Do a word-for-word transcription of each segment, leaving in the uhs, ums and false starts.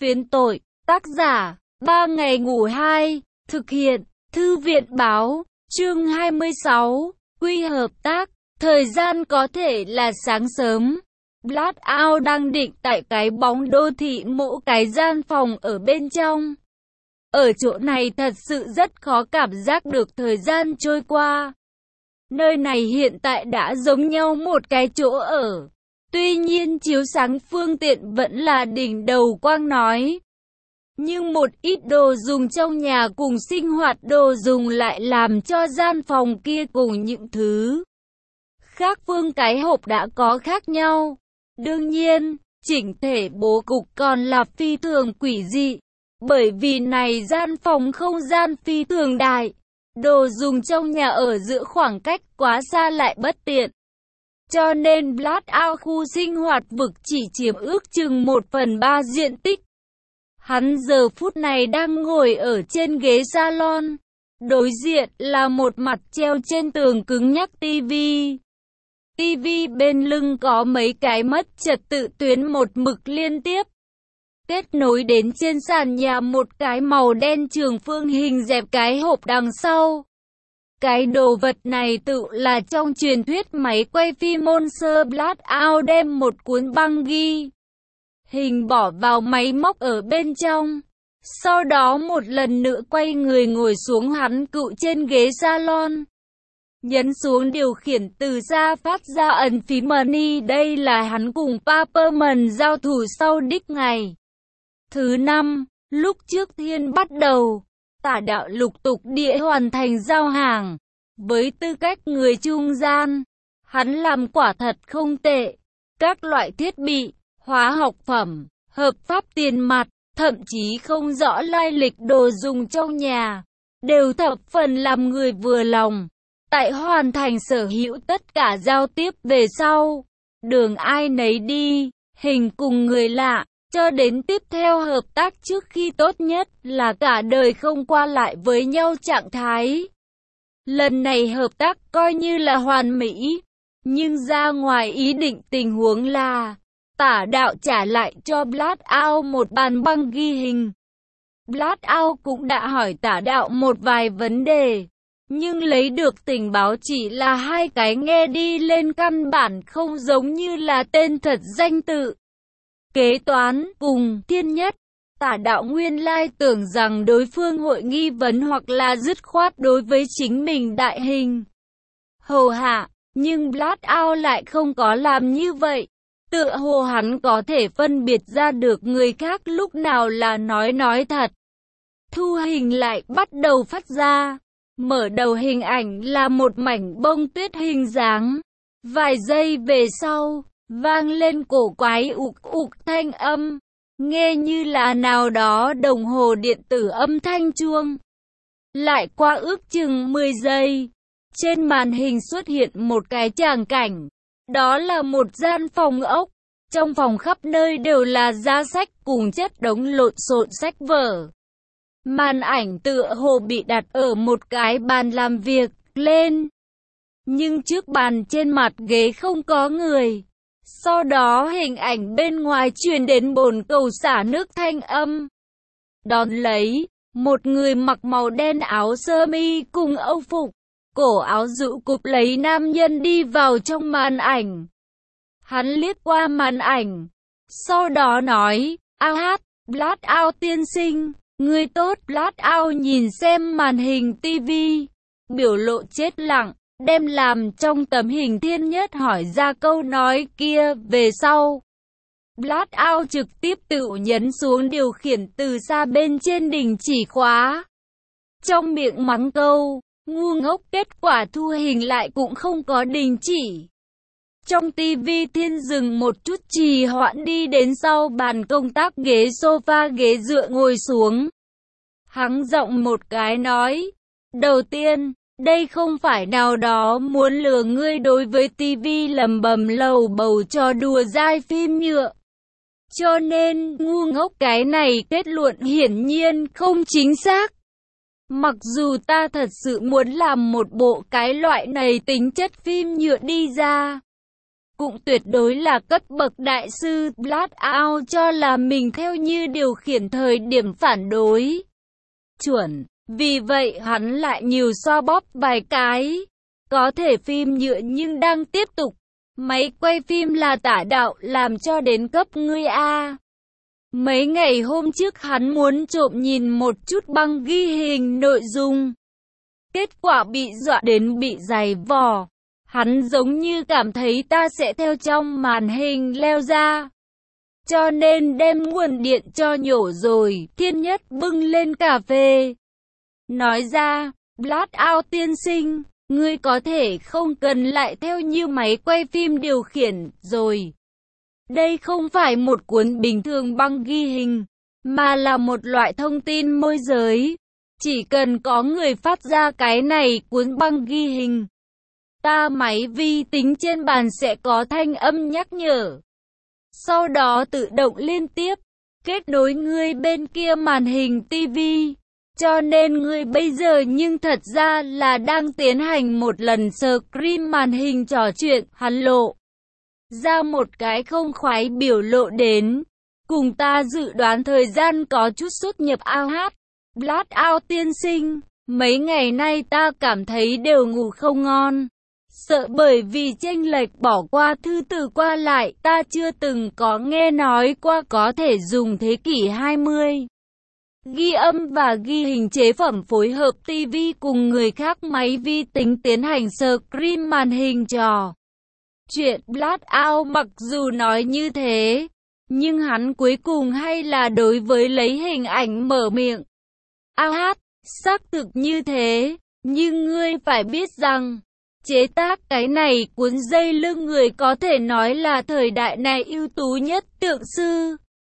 Phiến tội, tác giả, ba ngày ngủ hai, thực hiện, Thư viện Báo, chương hai mươi sáu, quy hợp tác, thời gian có thể là sáng sớm. Blackout đang định tại cái bóng đô thị mộ cái gian phòng ở bên trong. Ở chỗ này thật sự rất khó cảm giác được thời gian trôi qua. Nơi này hiện tại đã giống nhau một cái chỗ ở. Tuy nhiên chiếu sáng phương tiện vẫn là đỉnh đầu quang nói. Nhưng một ít đồ dùng trong nhà cùng sinh hoạt đồ dùng lại làm cho gian phòng kia cùng những thứ khác phương cái hộp đã có khác nhau. Đương nhiên, chỉnh thể bố cục còn là phi thường quỷ dị. Bởi vì này gian phòng không gian phi thường đại. Đồ dùng trong nhà ở giữa khoảng cách quá xa lại bất tiện. Cho nên Blackout khu sinh hoạt vực chỉ chiếm ước chừng một phần ba diện tích. Hắn giờ phút này đang ngồi ở trên ghế salon. Đối diện là một mặt treo trên tường cứng nhắc tivi. Tivi bên lưng có mấy cái mất trật tự tuyến một mực liên tiếp. Kết nối đến trên sàn nhà một cái màu đen trường phương hình dẹp cái hộp đằng sau. Cái đồ vật này tự là trong truyền thuyết máy quay phim Monster. Blackout đem một cuốn băng ghi hình bỏ vào máy móc ở bên trong. Sau đó một lần nữa quay người ngồi xuống hắn cựu trên ghế salon. Nhấn xuống điều khiển từ xa phát ra ấn phím money. Đây là hắn cùng Paperman giao thủ sau đích ngày thứ năm. Lúc trước thiên bắt đầu, Tả Đạo lục tục địa hoàn thành giao hàng. Với tư cách người trung gian, hắn làm quả thật không tệ. Các loại thiết bị, hóa học phẩm, hợp pháp tiền mặt, thậm chí không rõ lai lịch đồ dùng trong nhà, đều thập phần làm người vừa lòng. Tại hoàn thành sở hữu tất cả giao tiếp về sau, đường ai nấy đi, hình cùng người lạ, cho đến tiếp theo hợp tác trước khi tốt nhất là cả đời không qua lại với nhau trạng thái. Lần này hợp tác coi như là hoàn mỹ, nhưng ra ngoài ý định tình huống là Tả Đạo trả lại cho Blackout một bản băng ghi hình. Blackout cũng đã hỏi Tả Đạo một vài vấn đề, nhưng lấy được tình báo chỉ là hai cái nghe đi lên căn bản không giống như là tên thật danh tự. Kế toán cùng Thiên Nhất. Tả Đạo nguyên lai tưởng rằng đối phương hội nghi vấn hoặc là dứt khoát đối với chính mình đại hình hầu hạ, nhưng Blackout lại không có làm như vậy. Tựa hồ hắn có thể phân biệt ra được người khác lúc nào là nói nói thật. Thu hình lại bắt đầu phát ra. Mở đầu hình ảnh là một mảnh bông tuyết hình dáng. Vài giây về sau, vang lên cổ quái ục ục thanh âm. Nghe như là nào đó đồng hồ điện tử âm thanh chuông. Lại qua ước chừng mười giây, trên màn hình xuất hiện một cái tràng cảnh. Đó là một gian phòng ốc. Trong phòng khắp nơi đều là giá sách cùng chất đống lộn xộn sách vở. Màn ảnh tựa hồ bị đặt ở một cái bàn làm việc lên. Nhưng trước bàn trên mặt ghế không có người. Sau đó hình ảnh bên ngoài truyền đến bồn cầu xả nước thanh âm. Đón lấy, một người mặc màu đen áo sơ mi cùng âu phục, cổ áo rũ cụp lấy nam nhân đi vào trong màn ảnh. Hắn liếc qua màn ảnh, sau đó nói, "A hát, Blackout tiên sinh, người tốt." Blackout nhìn xem màn hình tivi, biểu lộ chết lặng, đem làm trong tấm hình Thiên Nhất hỏi ra câu nói kia về sau. Blackout trực tiếp tự nhấn xuống điều khiển từ xa bên trên đình chỉ khóa. Trong miệng mắng câu, ngu ngốc, kết quả thu hình lại cũng không có đình chỉ. Trong tivi Thiên dừng một chút trì hoãn đi đến sau bàn công tác ghế sofa ghế dựa ngồi xuống. Hắn giọng một cái nói, "Đầu tiên, đây không phải nào đó muốn lừa ngươi đối với tivi lầm bầm lầu bầu trò đùa dai phim nhựa. Cho nên, ngu ngốc, cái này kết luận hiển nhiên không chính xác. Mặc dù ta thật sự muốn làm một bộ cái loại này tính chất phim nhựa đi ra, cũng tuyệt đối là cấp bậc đại sư. Blackout cho là mình theo như điều khiển thời điểm phản đối chuẩn, vì vậy hắn lại nhiều xoa bóp vài cái. Có thể phim nhựa nhưng đang tiếp tục. Máy quay phim là tả đạo làm cho đến cấp ngươi a. Mấy ngày hôm trước hắn muốn trộm nhìn một chút băng ghi hình nội dung. Kết quả bị dọa đến bị giày vò. Hắn giống như cảm thấy ta sẽ theo trong màn hình leo ra. Cho nên đem nguồn điện cho nhổ rồi. Thiên Nhất bưng lên cà phê. Nói ra, Blackout tiên sinh, ngươi có thể không cần lại theo như máy quay phim điều khiển rồi. Đây không phải một cuốn bình thường băng ghi hình, mà là một loại thông tin môi giới. Chỉ cần có người phát ra cái này cuốn băng ghi hình, ta máy vi tính trên bàn sẽ có thanh âm nhắc nhở. Sau đó tự động liên tiếp, kết nối ngươi bên kia màn hình tivi. Cho nên ngươi bây giờ nhưng thật ra là đang tiến hành một lần screen màn hình trò chuyện. Hắn lộ ra một cái không khoái biểu lộ đến. Cùng ta dự đoán thời gian có chút xuất nhập ao hát. Blackout tiên sinh, mấy ngày nay ta cảm thấy đều ngủ không ngon. Sợ bởi vì chênh lệch bỏ qua thư từ qua lại, ta chưa từng có nghe nói qua có thể dùng thế kỷ hai mươi. Ghi âm và ghi hình chế phẩm phối hợp tivi cùng người khác máy vi tính tiến hành screen màn hình trò chuyện. Blackout mặc dù nói như thế, nhưng hắn cuối cùng hay là đối với lấy hình ảnh mở miệng. A hát, xác thực như thế, nhưng ngươi phải biết rằng, chế tác cái này cuốn dây lưng người có thể nói là thời đại này ưu tú nhất tượng sư.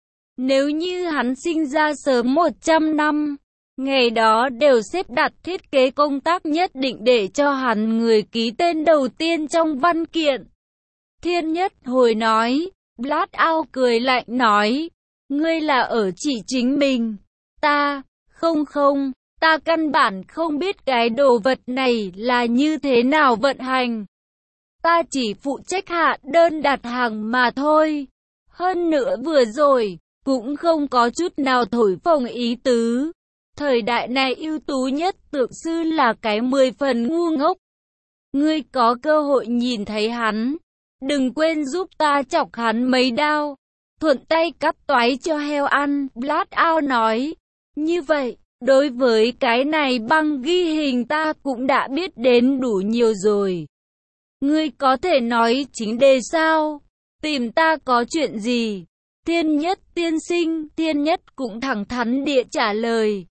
Nếu như hắn sinh ra sớm một trăm năm, ngày đó đều xếp đặt thiết kế công tác nhất định để cho hắn người ký tên đầu tiên trong văn kiện. Thiên Nhất hồi nói, Blackout cười lạnh nói, ngươi là ở chỉ chính mình, ta, không không, ta căn bản không biết cái đồ vật này là như thế nào vận hành. Ta chỉ phụ trách hạ đơn đặt hàng mà thôi. Hơn nữa vừa rồi, cũng không có chút nào thổi phồng ý tứ. Thời đại này ưu tú nhất tượng sư là cái mười phần ngu ngốc. Ngươi có cơ hội nhìn thấy hắn, đừng quên giúp ta chọc hắn mấy đao, thuận tay cắt toái cho heo ăn. Blackout nói, như vậy, đối với cái này băng ghi hình ta cũng đã biết đến đủ nhiều rồi. Ngươi có thể nói chính đề sao? Tìm ta có chuyện gì? Thiên Nhất tiên sinh, Thiên Nhất cũng thẳng thắn địa trả lời.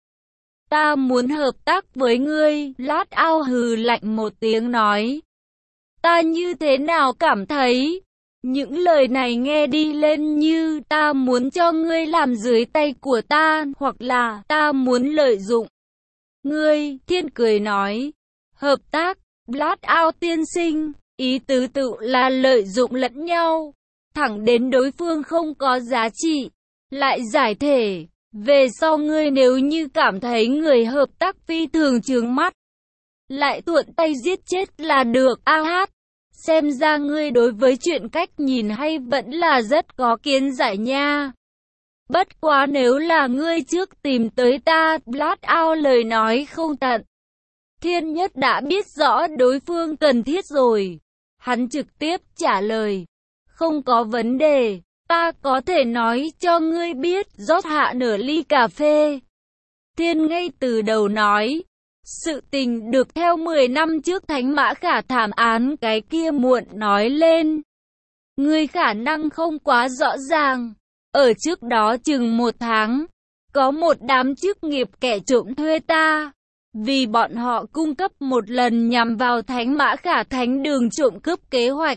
Ta muốn hợp tác với ngươi. Blackout hừ lạnh một tiếng nói. Ta như thế nào cảm thấy? Những lời này nghe đi lên như ta muốn cho ngươi làm dưới tay của ta, hoặc là ta muốn lợi dụng ngươi. Thiên cười nói. Hợp tác, Blackout tiên sinh, ý tứ tự là lợi dụng lẫn nhau. Thẳng đến đối phương không có giá trị, lại giải thể. Về sau ngươi nếu như cảm thấy người hợp tác phi thường chướng mắt, lại thuận tay giết chết là được. A hát, xem ra ngươi đối với chuyện cách nhìn hay vẫn là rất có kiến giải nha. Bất quá nếu là ngươi trước tìm tới ta, Blackout lời nói không tận. Thiên Nhất đã biết rõ đối phương cần thiết rồi. Hắn trực tiếp trả lời. Không có vấn đề, ta có thể nói cho ngươi biết, rót hạ nửa ly cà phê. Thiên ngay từ đầu nói, sự tình được theo mười năm trước Thánh Mã Khả thảm án cái kia muộn nói lên. Ngươi khả năng không quá rõ ràng, ở trước đó chừng một tháng, có một đám chức nghiệp kẻ trộm thuê ta, vì bọn họ cung cấp một lần nhằm vào Thánh Mã Khả thánh đường trộm cướp kế hoạch.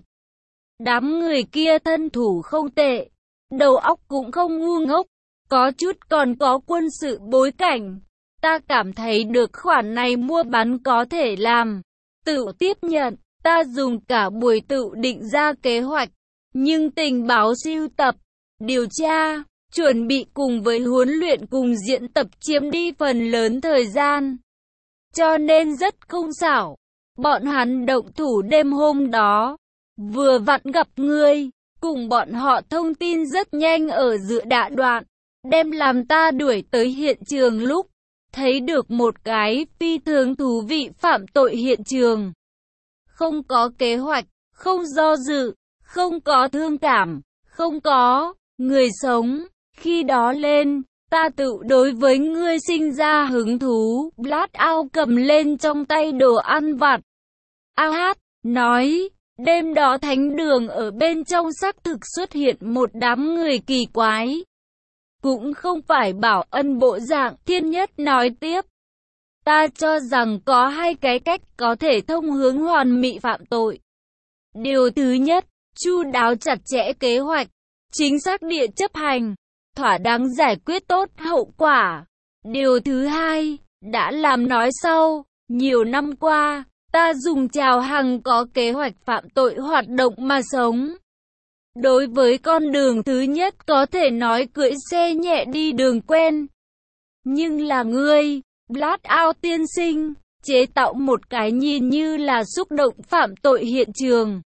Đám người kia thân thủ không tệ, đầu óc cũng không ngu ngốc, có chút còn có quân sự bối cảnh. Ta cảm thấy được khoản này mua bán có thể làm, tự tiếp nhận. Ta dùng cả buổi tự định ra kế hoạch, nhưng tình báo sưu tập, điều tra, chuẩn bị cùng với huấn luyện cùng diễn tập chiếm đi phần lớn thời gian. Cho nên rất không xảo. Bọn hắn động thủ đêm hôm đó, Vừa vặn gặp ngươi, cùng bọn họ thông tin rất nhanh ở giữa đại đoạn, đem làm ta đuổi tới hiện trường lúc, thấy được một cái phi thường thú vị phạm tội hiện trường. Không có kế hoạch, không do dự, không có thương cảm, không có người sống. Khi đó lên, ta tự đối với ngươi sinh ra hứng thú. Blackout cầm lên trong tay đồ ăn vặt. A hát nói, đêm đó thánh đường ở bên trong xác thực xuất hiện một đám người kỳ quái. Cũng không phải bảo ân bộ dạng. Thiên Nhất nói tiếp. Ta cho rằng có hai cái cách có thể thông hướng hoàn mỹ phạm tội. Điều thứ nhất, chu đáo chặt chẽ kế hoạch, chính xác địa chấp hành, thỏa đáng giải quyết tốt hậu quả. Điều thứ hai, đã làm nói sau, nhiều năm qua, ta dùng trào hằng có kế hoạch phạm tội hoạt động mà sống. Đối với con đường thứ nhất có thể nói cưỡi xe nhẹ đi đường quen. Nhưng là ngươi, Blackout tiên sinh, chế tạo một cái nhìn như là xúc động phạm tội hiện trường.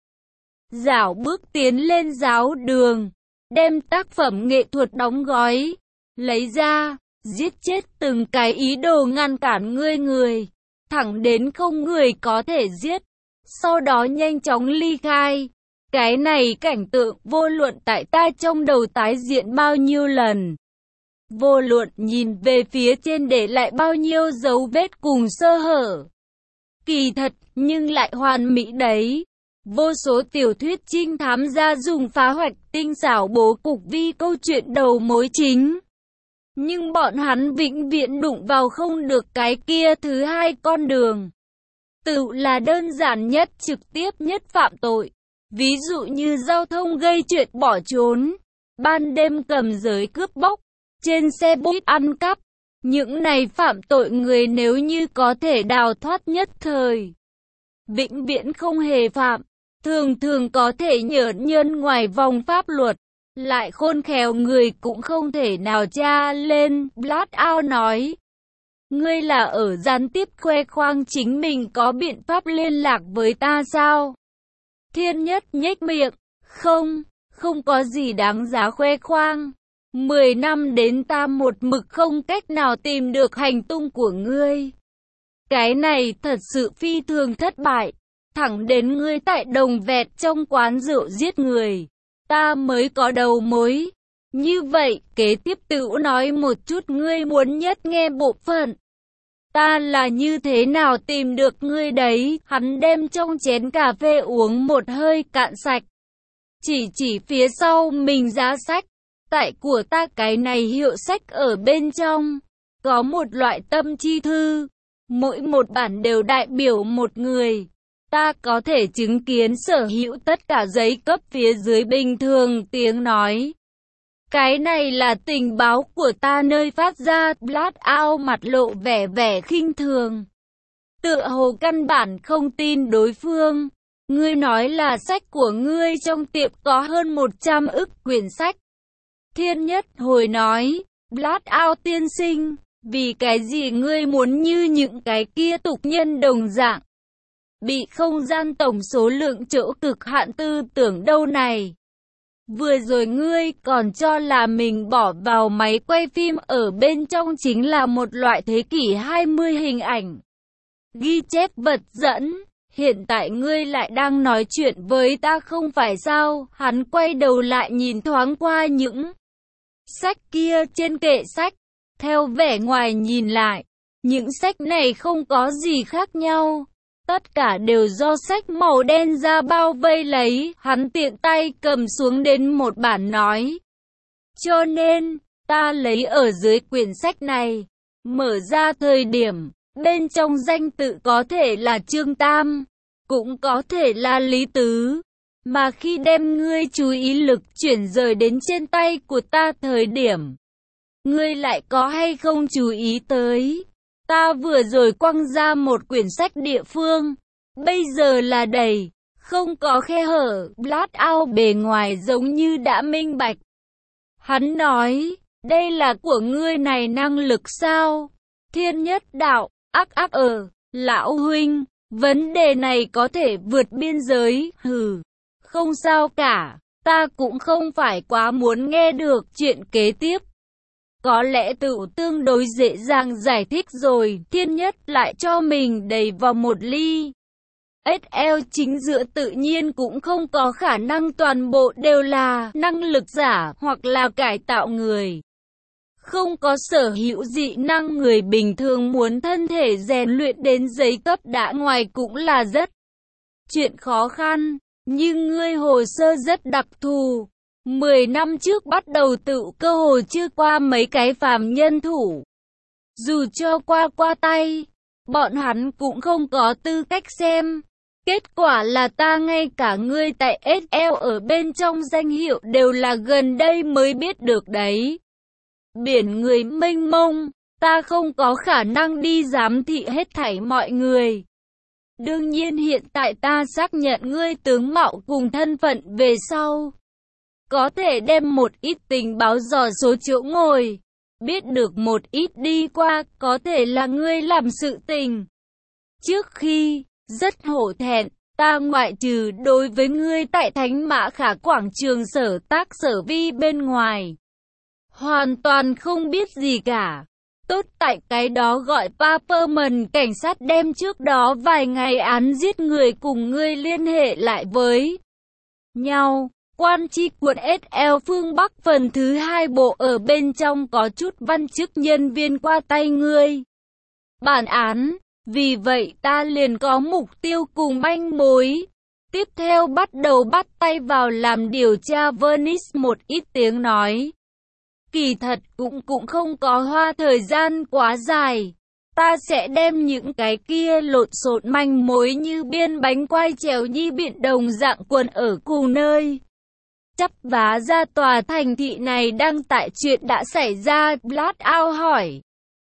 Dảo bước tiến lên giáo đường, đem tác phẩm nghệ thuật đóng gói, lấy ra, giết chết từng cái ý đồ ngăn cản ngươi người, thẳng đến không người có thể giết, sau đó nhanh chóng ly khai. Cái này cảnh tượng vô luận tại ta trong đầu tái diện bao nhiêu lần. Vô luận nhìn về phía trên để lại bao nhiêu dấu vết cùng sơ hở. Kỳ thật, nhưng lại hoàn mỹ đấy. Vô số tiểu thuyết trinh thám gia dùng phá hoạch tinh xảo bố cục vi câu chuyện đầu mối chính. Nhưng bọn hắn vĩnh viễn đụng vào không được cái kia thứ hai con đường. Tự là đơn giản nhất, trực tiếp nhất phạm tội. Ví dụ như giao thông gây chuyện bỏ trốn, ban đêm cầm giới cướp bóc, trên xe buýt ăn cắp. Những này phạm tội người nếu như có thể đào thoát nhất thời, vĩnh viễn không hề phạm, thường thường có thể nhởn nhơn ngoài vòng pháp luật, lại khôn khéo người cũng không thể nào tra lên. Blackout nói, ngươi là ở gián tiếp khoe khoang chính mình có biện pháp liên lạc với ta sao? Thiên Nhất nhếch miệng, không, không có gì đáng giá khoe khoang. Mười năm đến ta một mực không cách nào tìm được hành tung của ngươi. Cái này thật sự phi thường thất bại. Thẳng đến ngươi tại Đồng Vẹt trong quán rượu giết người, ta mới có đầu mối. Như vậy, kế tiếp tựu nói một chút ngươi muốn nhất nghe bộ phận. Ta là như thế nào tìm được ngươi đấy? Hắn đem trong chén cà phê uống một hơi cạn sạch. Chỉ chỉ phía sau mình giá sách. Tại của ta cái này hiệu sách ở bên trong. Có một loại tâm chi thư. Mỗi một bản đều đại biểu một người. Ta có thể chứng kiến sở hữu tất cả giấy cấp phía dưới bình thường tiếng nói. Cái này là tình báo của ta nơi phát ra. Blackout mặt lộ vẻ vẻ khinh thường. Tựa hồ căn bản không tin đối phương. Ngươi nói là sách của ngươi trong tiệm có hơn một trăm ức quyển sách. Thiên Nhất hồi nói, Blackout tiên sinh, vì cái gì ngươi muốn như những cái kia tục nhân đồng dạng? Bị không gian tổng số lượng chỗ cực hạn tư tưởng đâu này. Vừa rồi ngươi còn cho là mình bỏ vào máy quay phim ở bên trong chính là một loại thế kỷ hai mươi hình ảnh. Ghi chép vật dẫn, hiện tại ngươi lại đang nói chuyện với ta không phải sao? Hắn quay đầu lại nhìn thoáng qua những sách kia trên kệ sách. Theo vẻ ngoài nhìn lại, những sách này không có gì khác nhau. Tất cả đều do sách màu đen da bao vây lấy. Hắn tiện tay cầm xuống đến một bản nói. Cho nên, ta lấy ở dưới quyển sách này. Mở ra thời điểm, bên trong danh tự có thể là Trương Tam, cũng có thể là Lý Tứ. Mà khi đem ngươi chú ý lực chuyển rời đến trên tay của ta thời điểm, ngươi lại có hay không chú ý tới? Ta vừa rồi quăng ra một quyển sách địa phương, bây giờ là đầy, không có khe hở. Blackout bề ngoài giống như đã minh bạch. Hắn nói, đây là của ngươi này năng lực sao? Thiên Nhất đạo, ác ác ở, lão huynh, vấn đề này có thể vượt biên giới, hừ. Không sao cả, ta cũng không phải quá muốn nghe được chuyện kế tiếp. Có lẽ tự tương đối dễ dàng giải thích rồi, Thiên Nhất lại cho mình đầy vào một ly. ét lờ chính giữa tự nhiên cũng không có khả năng toàn bộ đều là năng lực giả hoặc là cải tạo người. Không có sở hữu dị năng người bình thường muốn thân thể rèn luyện đến giấy cấp đã ngoài cũng là rất chuyện khó khăn, nhưng ngươi hồ sơ rất đặc thù. Mười năm trước bắt đầu tự cơ hồ chưa qua mấy cái phàm nhân thủ. Dù cho qua qua tay, bọn hắn cũng không có tư cách xem. Kết quả là ta ngay cả ngươi tại ét lờ ở bên trong danh hiệu đều là gần đây mới biết được đấy. Biển người mênh mông, ta không có khả năng đi giám thị hết thảy mọi người. Đương nhiên hiện tại ta xác nhận ngươi tướng mạo cùng thân phận về sau. Có thể đem một ít tình báo dò số chỗ ngồi. Biết được một ít đi qua, có thể là ngươi làm sự tình. Trước khi, rất hổ thẹn, ta ngoại trừ đối với ngươi tại Thánh Mã Khả quảng trường sở tác sở vi bên ngoài. Hoàn toàn không biết gì cả. Tốt tại cái đó gọi Paperman cảnh sát đem trước đó vài ngày án giết người cùng ngươi liên hệ lại với nhau. Quan tri quận ét lờ phương Bắc phần thứ hai bộ ở bên trong có chút văn chức nhân viên qua tay ngươi. Bản án, vì vậy ta liền có mục tiêu cùng manh mối. Tiếp theo bắt đầu bắt tay vào làm điều tra. Venice một ít tiếng nói. Kỳ thật cũng cũng không có hoa thời gian quá dài. Ta sẽ đem những cái kia lộn xộn manh mối như biên bánh quai trèo nhi biện đồng dạng quần ở cùng nơi. Chắp vá ra tòa thành thị này đang tại chuyện đã xảy ra. Blackout hỏi.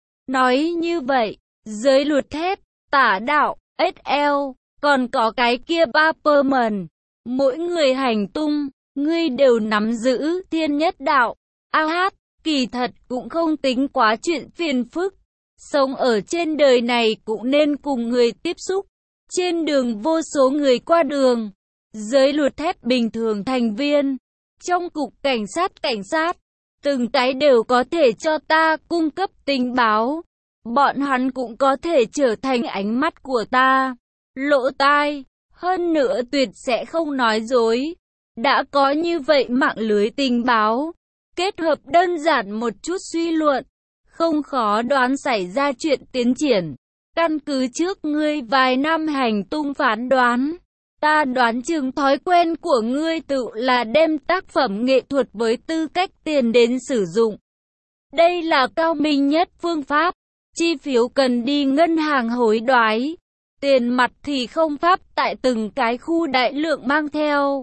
Nói như vậy, giới luật thép, tả đạo, ét lờ, còn có cái kia Paperman. Mỗi người hành tung, ngươi đều nắm giữ. Thiên Nhất đạo. A hát, kỳ thật cũng không tính quá chuyện phiền phức. Sống ở trên đời này cũng nên cùng người tiếp xúc. Trên đường vô số người qua đường. Giới luật thép bình thường thành viên. Trong cục cảnh sát cảnh sát. Từng cái đều có thể cho ta cung cấp tình báo. Bọn hắn cũng có thể trở thành ánh mắt của ta. Lỗ tai. Hơn nữa tuyệt sẽ không nói dối. Đã có như vậy mạng lưới tình báo. Kết hợp đơn giản một chút suy luận, không khó đoán xảy ra chuyện tiến triển. Căn cứ trước ngươi vài năm hành tung phán đoán, ta đoán chừng thói quen của ngươi tự là đem tác phẩm nghệ thuật với tư cách tiền đến sử dụng. Đây là cao minh nhất phương pháp, chi phiếu cần đi ngân hàng hối đoái, tiền mặt thì không pháp tại từng cái khu đại lượng mang theo.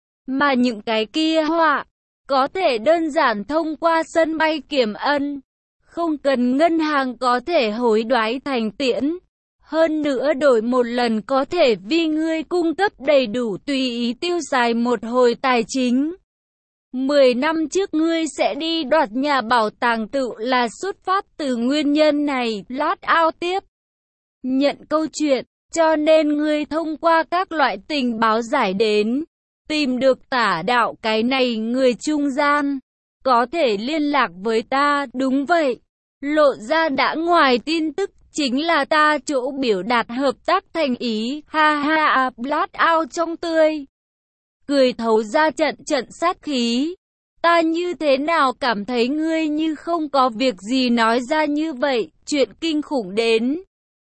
Mà những cái kia họa, có thể đơn giản thông qua sân bay kiểm ân, không cần ngân hàng có thể hối đoái thành tiễn. Hơn nữa đổi một lần có thể vì ngươi cung cấp đầy đủ tùy ý tiêu xài một hồi tài chính. Mười năm trước ngươi sẽ đi đoạt nhà bảo tàng tự là xuất phát từ nguyên nhân này. Blackout tiếp nhận câu chuyện, cho nên ngươi thông qua các loại tình báo giải đến. Tìm được tả đạo cái này người trung gian. Có thể liên lạc với ta. Đúng vậy. Lộ ra đã ngoài tin tức. Chính là ta chỗ biểu đạt hợp tác thành ý. Ha ha. Blackout trong tươi cười thấu ra trận trận sát khí. Ta như thế nào cảm thấy ngươi như không có việc gì nói ra như vậy. Chuyện kinh khủng đến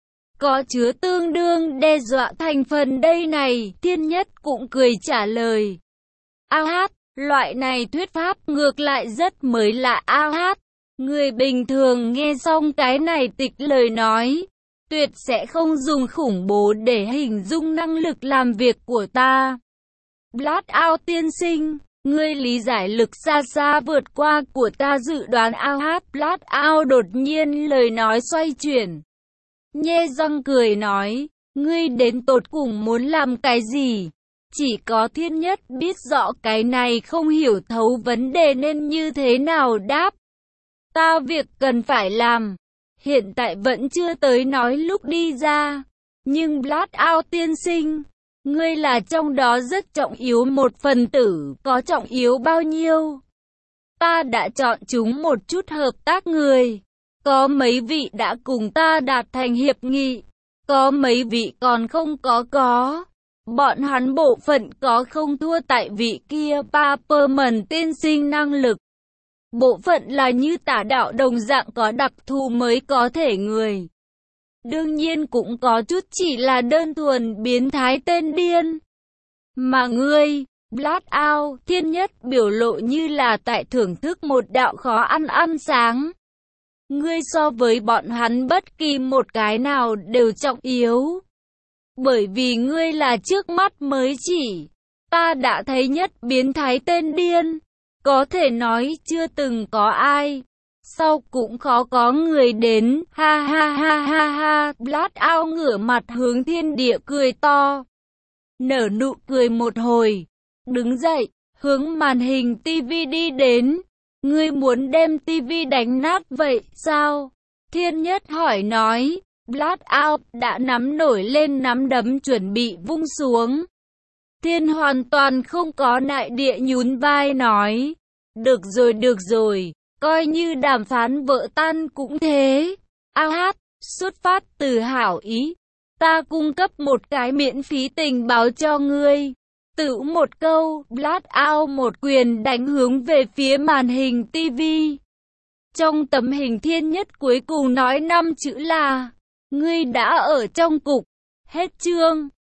có chứa tương đương đe dọa thành phần đây này. Thiên Nhất cũng cười trả lời. A hát, loại này thuyết pháp ngược lại rất mới lạ. A hát, người bình thường nghe xong cái này tịch lời nói, tuyệt sẽ không dùng khủng bố để hình dung năng lực làm việc của ta. Blackout tiên sinh, ngươi lý giải lực xa xa vượt qua của ta dự đoán. A hát. Blackout đột nhiên lời nói xoay chuyển. Nhe răng cười nói, ngươi đến tột cùng muốn làm cái gì? Chỉ có Thiên Nhất biết rõ cái này không hiểu thấu vấn đề nên như thế nào đáp. Ta việc cần phải làm, hiện tại vẫn chưa tới nói lúc đi ra. Nhưng Blackout tiên sinh, Ngươi là trong đó rất trọng yếu một phần tử, có trọng yếu bao nhiêu? Ta đã chọn chúng một chút hợp tác người. Có mấy vị đã cùng ta đạt thành hiệp nghị, có mấy vị còn không có có. Bọn hắn bộ phận có không thua tại vị kia Paperman tiên sinh năng lực. Bộ phận là như tả đạo đồng dạng có đặc thù mới có thể người. Đương nhiên cũng có chút chỉ là đơn thuần biến thái tên điên. Mà ngươi, Blackout, thiên nhất biểu lộ như là tại thưởng thức một đạo khó ăn ăn sáng. Ngươi so với bọn hắn bất kỳ một cái nào đều trọng yếu. Bởi vì ngươi là trước mắt mới chỉ. Ta đã thấy nhất biến thái tên điên. Có thể nói chưa từng có ai. Sau cũng khó có người đến. Ha ha ha ha ha. Blackout ngửa mặt hướng thiên địa cười to. Nở nụ cười một hồi. Đứng dậy, hướng màn hình tivi đi đến. Ngươi muốn đem tivi đánh nát vậy sao? Thiên nhất hỏi nói. Blackout đã nắm nổi lên nắm đấm chuẩn bị vung xuống. Thiên hoàn toàn không có nại địa nhún vai nói. Được rồi được rồi, coi như đàm phán vỡ tan cũng thế. A hát, xuất phát từ hảo ý. Ta cung cấp một cái miễn phí tình báo cho ngươi. Tự một câu, Blackout một quyền đánh hướng về phía màn hình tivi. Trong tấm hình thiên nhất cuối cùng nói năm chữ là: ngươi đã ở trong cục. Hết chương.